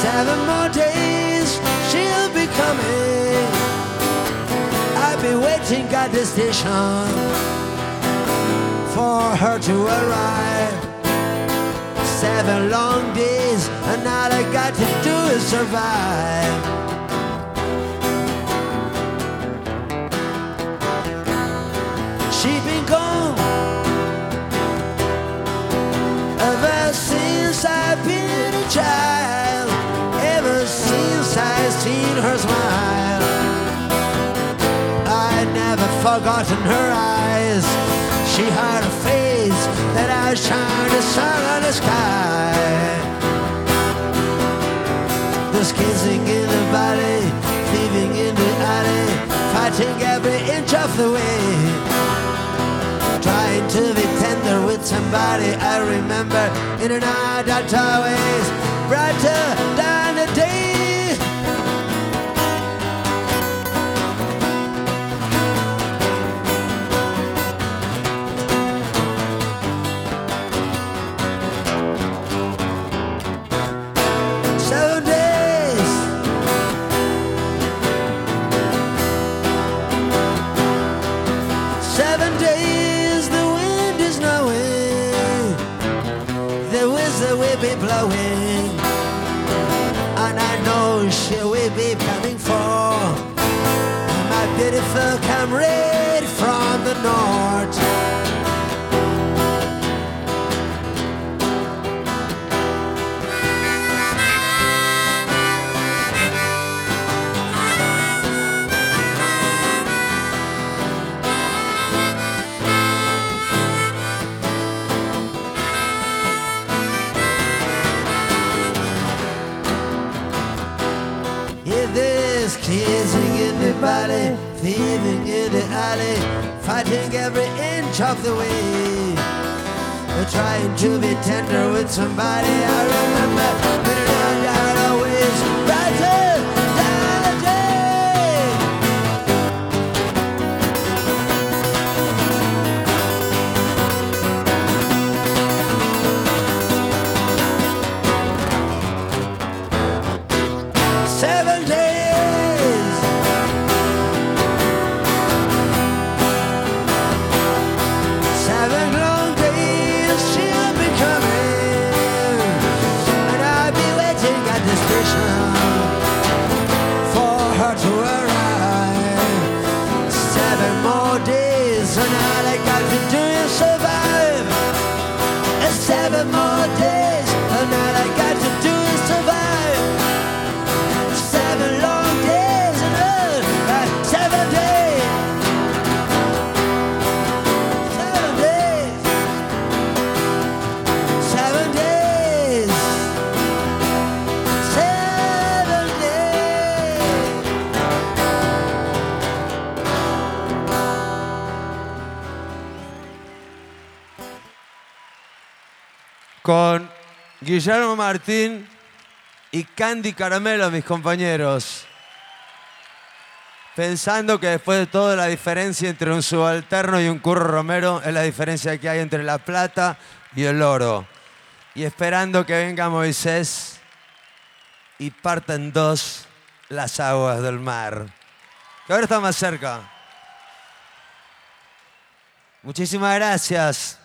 7 more days, she'll be coming. I'll be waiting at the station for her to arrive. 7 long days, and all I got to do is survive. She's been gone ever since I've been a child, ever since I've seen her smile. I'd never forgotten her eyes. She had a face that outshined the sun on the sky. There's kissing in the valley, thieving in the alley, fighting every inch of the way. Trying to be tender with somebody I remember in a night that always brighter than the day. Blowing, and I know she will be coming for my beautiful comrade from the north. Kissing in the body, thieving in the alley, fighting every inch of the way. Trying to be tender with somebody I remember, but it turned out always brighter than the day. Seven days. For her to arrive. 7 more days, and all I got to do is survive. 7 more days, and all I got to do is survive. 7 long days, and 7 days. 7 days. 7 days. Con Guillermo Martín y Candy Caramelo, mis compañeros. Pensando que después de todo la diferencia entre un subalterno y un Curro Romero es la diferencia que hay entre la plata y el oro. Y esperando que venga Moisés y parta en dos las aguas del mar. Que ahora está más cerca. Muchísimas gracias.